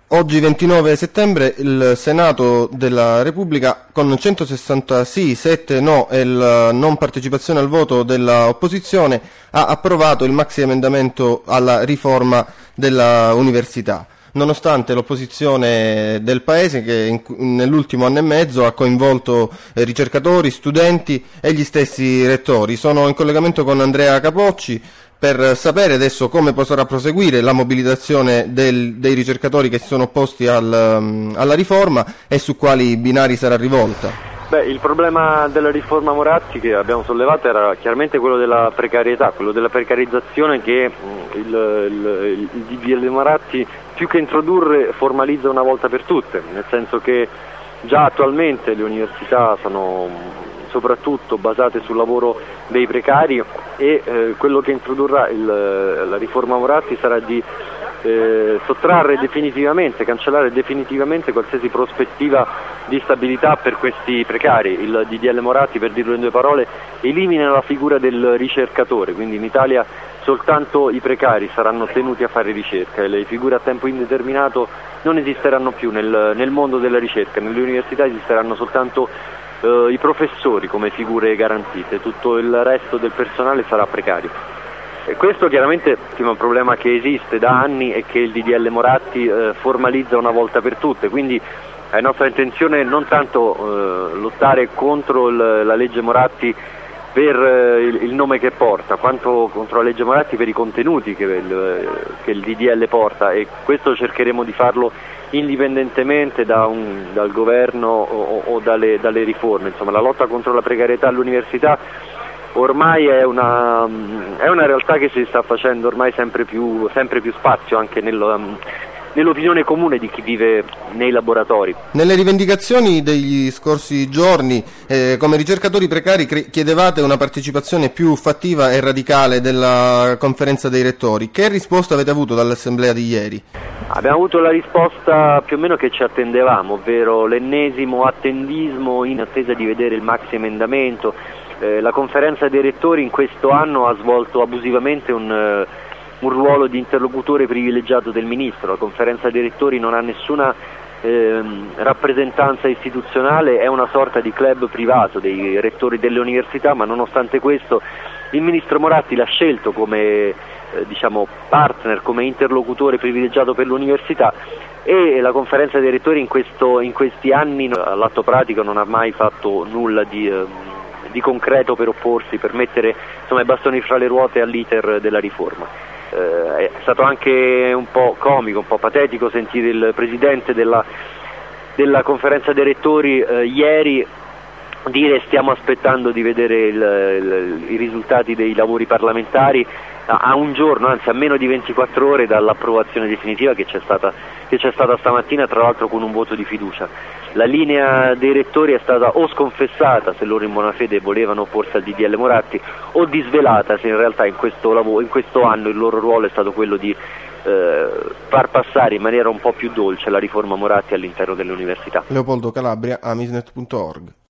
Oggi 29 settembre il Senato della Repubblica con 160 sì, 7 no e la non partecipazione al voto dell'opposizione ha approvato il maxi emendamento alla riforma della università. Nonostante l'opposizione del Paese che nell'ultimo anno e mezzo ha coinvolto ricercatori, studenti e gli stessi rettori. Sono in collegamento con Andrea Capocci per sapere adesso come potrà proseguire la mobilitazione dei ricercatori che si sono opposti alla riforma e su quali binari sarà rivolta. Il problema della riforma Moratti che abbiamo sollevato era chiaramente quello della precarietà, quello della precarizzazione che il DDL Moratti più che introdurre formalizza una volta per tutte, nel senso che già attualmente le università sono soprattutto basate sul lavoro dei precari e quello che introdurrà la riforma Moratti sarà di sottrarre definitivamente, cancellare definitivamente qualsiasi prospettiva di stabilità per questi precari. Il DDL Moratti, per dirlo in due parole, elimina la figura del ricercatore, quindi in Italia soltanto i precari saranno tenuti a fare ricerca e le figure a tempo indeterminato non esisteranno più nel mondo della ricerca. Nelle università esisteranno soltanto i professori come figure garantite, tutto il resto del personale sarà precario. E questo chiaramente è un problema che esiste da anni e che il DDL Moratti formalizza una volta per tutte, quindi è nostra intenzione non tanto lottare contro la legge Moratti per il nome che porta, quanto contro la legge Moratti per i contenuti che il DDL porta, e questo cercheremo di farlo indipendentemente dal governo o dalle riforme. Insomma, la lotta contro la precarietà all'università ormai è una realtà che si sta facendo ormai sempre più spazio anche nell'opinione comune di chi vive nei laboratori. Nelle rivendicazioni degli scorsi giorni, come ricercatori precari chiedevate una partecipazione più fattiva e radicale della conferenza dei rettori. Che risposta avete avuto dall'assemblea di ieri? Abbiamo avuto la risposta più o meno che ci attendevamo, ovvero l'ennesimo attendismo in attesa di vedere il maxi emendamento. La conferenza dei rettori in questo anno ha svolto abusivamente un ruolo di interlocutore privilegiato del ministro. La conferenza dei rettori non ha nessuna rappresentanza istituzionale, è una sorta di club privato dei rettori delle università, ma nonostante questo il ministro Moratti l'ha scelto come partner, come interlocutore privilegiato per l'università, e la conferenza dei rettori in questi anni all'atto pratico non ha mai fatto nulla di concreto per opporsi, per mettere i bastoni fra le ruote all'iter della riforma. È stato anche un po' comico, un po' patetico sentire il presidente della conferenza dei rettori ieri dire stiamo aspettando di vedere i risultati dei lavori parlamentari a un giorno, anzi a meno di 24 ore dall'approvazione definitiva che c'è stata stamattina, tra l'altro con un voto di fiducia. La linea dei rettori è stata o sconfessata se loro in buona fede volevano opporsi al DDL Moratti, o disvelata se in realtà in questo anno il loro ruolo è stato quello di far passare in maniera un po' più dolce la riforma Moratti all'interno delle università. Leopoldo Calabria, amisnet.org.